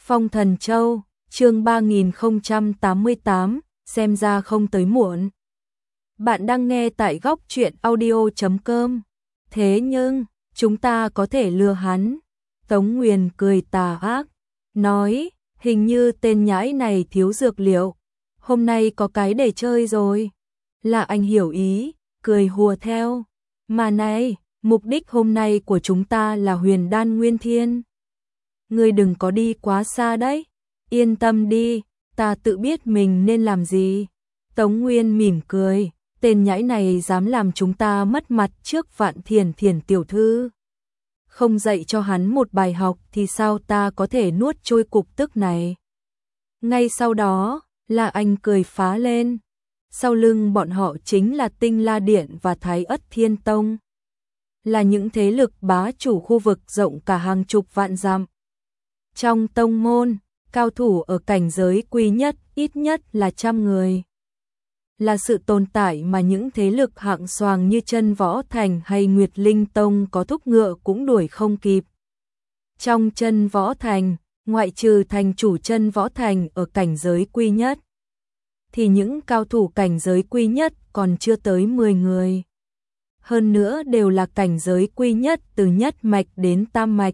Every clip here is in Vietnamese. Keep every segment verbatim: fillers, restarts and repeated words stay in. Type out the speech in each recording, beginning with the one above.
Phong Thần Châu, chương ba nghìn không trăm tám mươi tám, xem ra không tới muộn. Bạn đang nghe tại góc truyện audio chấm com. Thế nhưng, chúng ta có thể lừa hắn. Tống Nguyên cười tà ác, nói, hình như tên nhãi này thiếu dược liệu. Hôm nay có cái để chơi rồi. Là anh hiểu ý, cười hùa theo. Mà này, mục đích hôm nay của chúng ta là Huyền Đan Nguyên Thiên. Ngươi đừng có đi quá xa đấy. Yên tâm đi, ta tự biết mình nên làm gì. Tống Nguyên mỉm cười, tên nhãi này dám làm chúng ta mất mặt trước Vạn Thiền Thiền tiểu thư. Không dạy cho hắn một bài học thì sao ta có thể nuốt trôi cục tức này. Ngay sau đó, là anh cười phá lên. Sau lưng bọn họ chính là Tinh La Điện và Thái Ất Thiên Tông. Là những thế lực bá chủ khu vực rộng cả hàng chục vạn dặm. Trong tông môn, cao thủ ở cảnh giới quý nhất ít nhất là trăm người. Là sự tồn tại mà những thế lực hạng xoàng như Chân Võ Thành hay Nguyệt Linh Tông có thúc ngựa cũng đuổi không kịp. Trong Chân Võ Thành, ngoại trừ thành chủ Chân Võ Thành ở cảnh giới quý nhất, thì những cao thủ cảnh giới quý nhất còn chưa tới mười người. Hơn nữa đều là cảnh giới quý nhất từ nhất mạch đến tam mạch.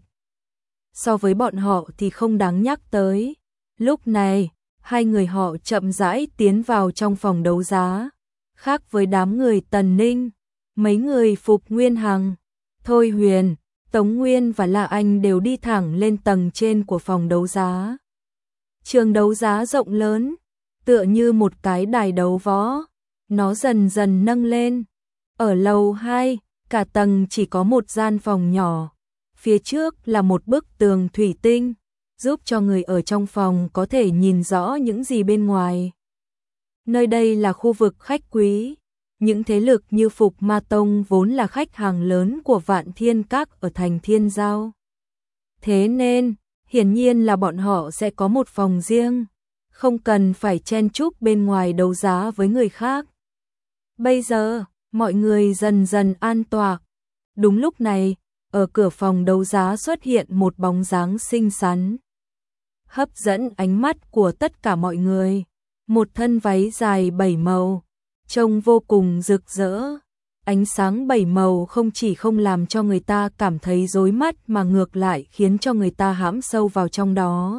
So với bọn họ thì không đáng nhắc tới. Lúc này, hai người họ chậm rãi tiến vào trong phòng đấu giá. Khác với đám người Tần Ninh, mấy người Phục Nguyên Hằng, Thôi Huyền, Tống Nguyên và La Anh đều đi thẳng lên tầng trên của phòng đấu giá. Trường đấu giá rộng lớn, tựa như một cái đài đấu võ, nó dần dần nâng lên. Ở lầu hai, cả tầng chỉ có một gian phòng nhỏ. Phía trước là một bức tường thủy tinh, giúp cho người ở trong phòng có thể nhìn rõ những gì bên ngoài. Nơi đây là khu vực khách quý. Những thế lực như Phục Ma Tông vốn là khách hàng lớn của Vạn Thiên Các ở thành Thiên Giao. Thế nên, hiển nhiên là bọn họ sẽ có một phòng riêng, không cần phải chen chúc bên ngoài đấu giá với người khác. Bây giờ, mọi người dần dần an tọa. Đúng lúc này, ở cửa phòng đấu giá xuất hiện một bóng dáng xinh xắn, hấp dẫn ánh mắt của tất cả mọi người. Một thân váy dài bảy màu, trông vô cùng rực rỡ. Ánh sáng bảy màu không chỉ không làm cho người ta cảm thấy rối mắt mà ngược lại khiến cho người ta hãm sâu vào trong đó.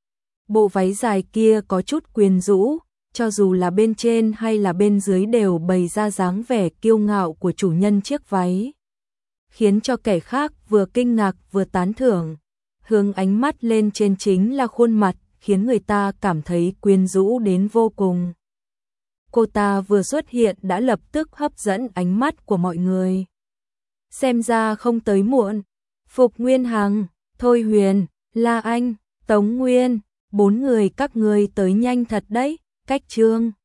Bộ váy dài kia có chút quyến rũ, cho dù là bên trên hay là bên dưới đều bày ra dáng vẻ kiêu ngạo của chủ nhân chiếc váy, khiến cho kẻ khác vừa kinh ngạc vừa tán thưởng. Hướng ánh mắt lên trên chính là khuôn mặt, khiến người ta cảm thấy quyến rũ đến vô cùng. Cô ta vừa xuất hiện đã lập tức hấp dẫn ánh mắt của mọi người. Xem ra không tới muộn. Phục Nguyên Hằng, Thôi Huyền, La Anh, Tống Nguyên, bốn người các ngươi tới nhanh thật đấy. Cách chương